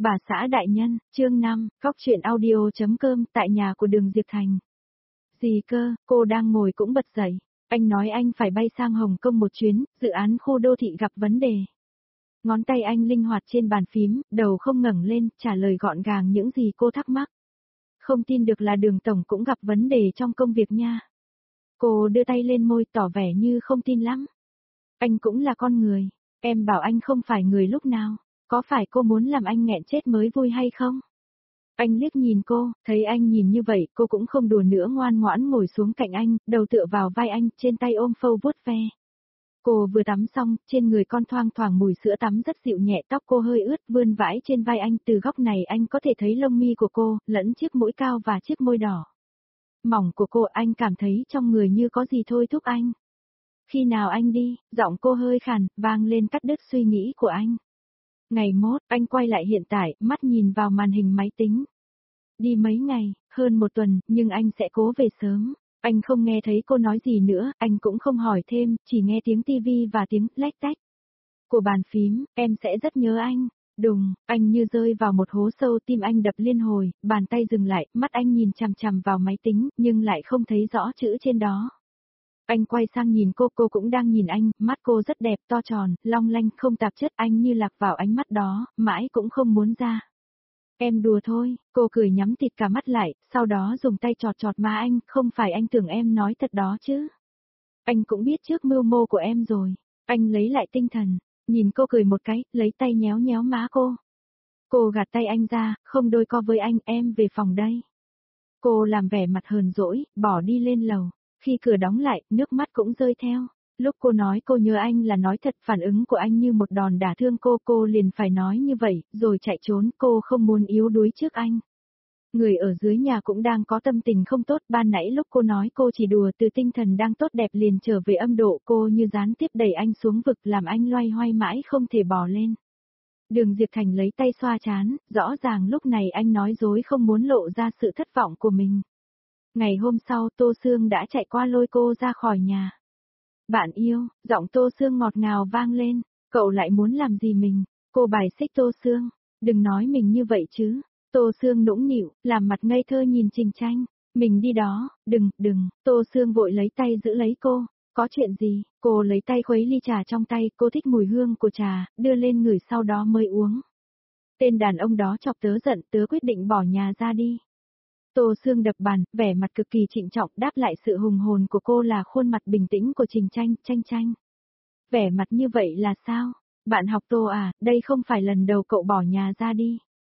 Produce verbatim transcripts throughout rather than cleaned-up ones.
Bà xã đại nhân, chương năm, góc truyện audio.com tại nhà của Đường Diệp Thành. Gì cơ, cô đang ngồi cũng bật dậy. Anh nói anh phải bay sang Hồng Kông một chuyến, dự án khu đô thị gặp vấn đề. Ngón tay anh linh hoạt trên bàn phím, đầu không ngẩng lên, trả lời gọn gàng những gì cô thắc mắc. Không tin được là Đường Tổng cũng gặp vấn đề trong công việc nha. Cô đưa tay lên môi tỏ vẻ như không tin lắm. Anh cũng là con người, em bảo anh không phải người lúc nào. Có phải cô muốn làm anh nghẹn chết mới vui hay không? Anh liếc nhìn cô, thấy anh nhìn như vậy, cô cũng không đùa nữa, ngoan ngoãn ngồi xuống cạnh anh, đầu tựa vào vai anh, trên tay ôm phâu vuốt ve. Cô vừa tắm xong, trên người con thoang thoảng mùi sữa tắm rất dịu nhẹ, tóc cô hơi ướt vươn vãi trên vai anh, từ góc này anh có thể thấy lông mi của cô, lẫn chiếc mũi cao và chiếc môi đỏ mỏng của cô. Anh cảm thấy trong người như có gì thôi thúc anh. Khi nào anh đi? Giọng cô hơi khàn, vang lên cắt đứt suy nghĩ của anh. Ngày mốt, anh quay lại hiện tại, mắt nhìn vào màn hình máy tính. Đi mấy ngày, hơn một tuần, nhưng anh sẽ cố về sớm. Anh không nghe thấy cô nói gì nữa, anh cũng không hỏi thêm, chỉ nghe tiếng tivi và tiếng lách tách của bàn phím. Em sẽ rất nhớ anh. Đùng, anh như rơi vào một hố sâu, tim anh đập liên hồi, bàn tay dừng lại, mắt anh nhìn chằm chằm vào máy tính, nhưng lại không thấy rõ chữ trên đó. Anh quay sang nhìn cô, cô cũng đang nhìn anh, mắt cô rất đẹp, to tròn, long lanh, không tạp chất, anh như lạc vào ánh mắt đó, mãi cũng không muốn ra. Em đùa thôi, cô cười nhắm tịt cả mắt lại, sau đó dùng tay chọt chọt má anh, không phải anh tưởng em nói thật đó chứ. Anh cũng biết trước mưu mô của em rồi. Anh lấy lại tinh thần, nhìn cô cười một cái, lấy tay nhéo nhéo má cô. Cô gạt tay anh ra, không đôi co với anh, em về phòng đây. Cô làm vẻ mặt hờn dỗi, bỏ đi lên lầu. Khi cửa đóng lại, nước mắt cũng rơi theo. Lúc cô nói cô nhớ anh là nói thật, phản ứng của anh như một đòn đả thương cô, cô liền phải nói như vậy, rồi chạy trốn, cô không muốn yếu đuối trước anh. Người ở dưới nhà cũng đang có tâm tình không tốt, ban nãy lúc cô nói cô chỉ đùa, từ tinh thần đang tốt đẹp liền trở về âm độ, cô như gián tiếp đẩy anh xuống vực, làm anh loay hoay mãi không thể bò lên. Đường Diệp Thành lấy tay xoa trán, rõ ràng lúc này anh nói dối không muốn lộ ra sự thất vọng của mình. Ngày hôm sau, Tô Sương đã chạy qua lôi cô ra khỏi nhà. Bạn yêu, giọng Tô Sương ngọt ngào vang lên, cậu lại muốn làm gì mình? Cô bài xích Tô Sương, đừng nói mình như vậy chứ. Tô Sương nũng nịu, làm mặt ngây thơ nhìn Trình Tranh. Mình đi đó, đừng, đừng. Tô Sương vội lấy tay giữ lấy cô. Có chuyện gì? Cô lấy tay khuấy ly trà trong tay, cô thích mùi hương của trà, đưa lên ngửi sau đó mới uống. Tên đàn ông đó chọc tớ giận, tớ quyết định bỏ nhà ra đi. Tô Sương đập bàn, vẻ mặt cực kỳ trịnh trọng, đáp lại sự hùng hồn của cô là khuôn mặt bình tĩnh của Trình Tranh. Tranh Tranh. Vẻ mặt như vậy là sao? Bạn học Tô à, đây không phải lần đầu cậu bỏ nhà ra đi.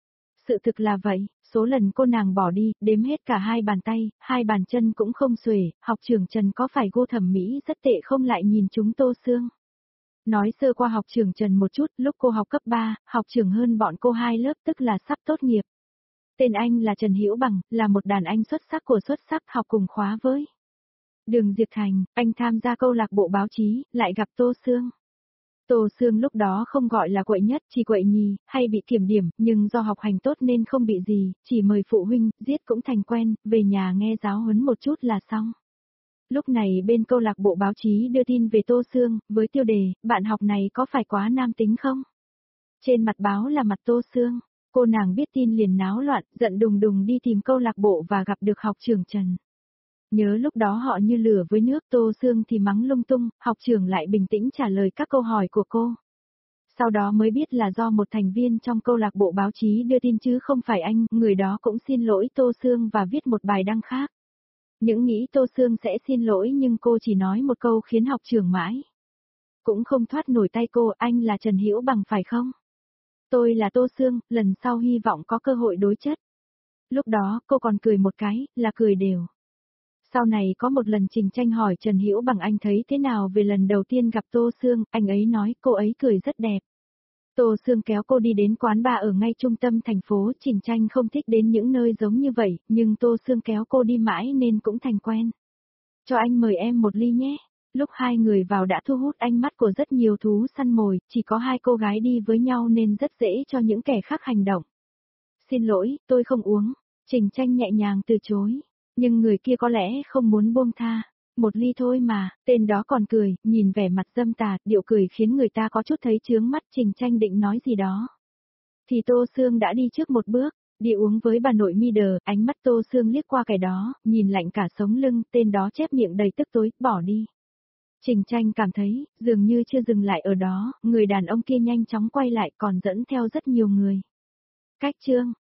Sự thực là vậy, số lần cô nàng bỏ đi, đếm hết cả hai bàn tay, hai bàn chân cũng không xuể, học trưởng Trần có phải gu thẩm mỹ rất tệ không lại nhìn chúng Tô Sương. Nói sơ qua học trưởng Trần một chút, lúc cô học cấp ba, học trưởng hơn bọn cô hai lớp, tức là sắp tốt nghiệp. Tên anh là Trần Hữu Bằng, là một đàn anh xuất sắc của xuất sắc, học cùng khóa với Đường Diệp Thành. Anh tham gia câu lạc bộ báo chí, lại gặp Tô Sương. Tô Sương lúc đó không gọi là quậy nhất, chỉ quậy nhì, hay bị kiểm điểm, nhưng do học hành tốt nên không bị gì, chỉ mời phụ huynh, giết cũng thành quen, về nhà nghe giáo huấn một chút là xong. Lúc này bên câu lạc bộ báo chí đưa tin về Tô Sương, với tiêu đề, bạn học này có phải quá nam tính không? Trên mặt báo là mặt Tô Sương. Cô nàng biết tin liền náo loạn, giận đùng đùng đi tìm câu lạc bộ và gặp được học trưởng Trần. Nhớ lúc đó họ như lửa với nước, Tô Sương thì mắng lung tung, học trưởng lại bình tĩnh trả lời các câu hỏi của cô. Sau đó mới biết là do một thành viên trong câu lạc bộ báo chí đưa tin chứ không phải anh, người đó cũng xin lỗi Tô Sương và viết một bài đăng khác. Những nghĩ Tô Sương sẽ xin lỗi nhưng cô chỉ nói một câu khiến học trưởng mãi cũng không thoát nổi tay cô, anh là Trần Hữu Bằng phải không? Tôi là Tô Sương, lần sau hy vọng có cơ hội đối chất. Lúc đó, cô còn cười một cái, là cười đều. Sau này có một lần Trình Tranh hỏi Trần Hữu Bằng anh thấy thế nào về lần đầu tiên gặp Tô Sương, anh ấy nói cô ấy cười rất đẹp. Tô Sương kéo cô đi đến quán bar ở ngay trung tâm thành phố, Trình Tranh không thích đến những nơi giống như vậy, nhưng Tô Sương kéo cô đi mãi nên cũng thành quen. Cho anh mời em một ly nhé. Lúc hai người vào đã thu hút ánh mắt của rất nhiều thú săn mồi, chỉ có hai cô gái đi với nhau nên rất dễ cho những kẻ khác hành động. Xin lỗi, tôi không uống. Trình Tranh nhẹ nhàng từ chối. Nhưng người kia có lẽ không muốn buông tha. Một ly thôi mà, tên đó còn cười, nhìn vẻ mặt dâm tà, điệu cười khiến người ta có chút thấy chướng mắt. Trình Tranh định nói gì đó. thì Tô Sương đã đi trước một bước, đi uống với bà nội Mider, ánh mắt Tô Sương liếc qua cái đó, nhìn lạnh cả sống lưng, tên đó chép miệng đầy tức tối, bỏ đi. Trình Tranh cảm thấy, dường như chưa dừng lại ở đó, người đàn ông kia nhanh chóng quay lại còn dẫn theo rất nhiều người. Cách chương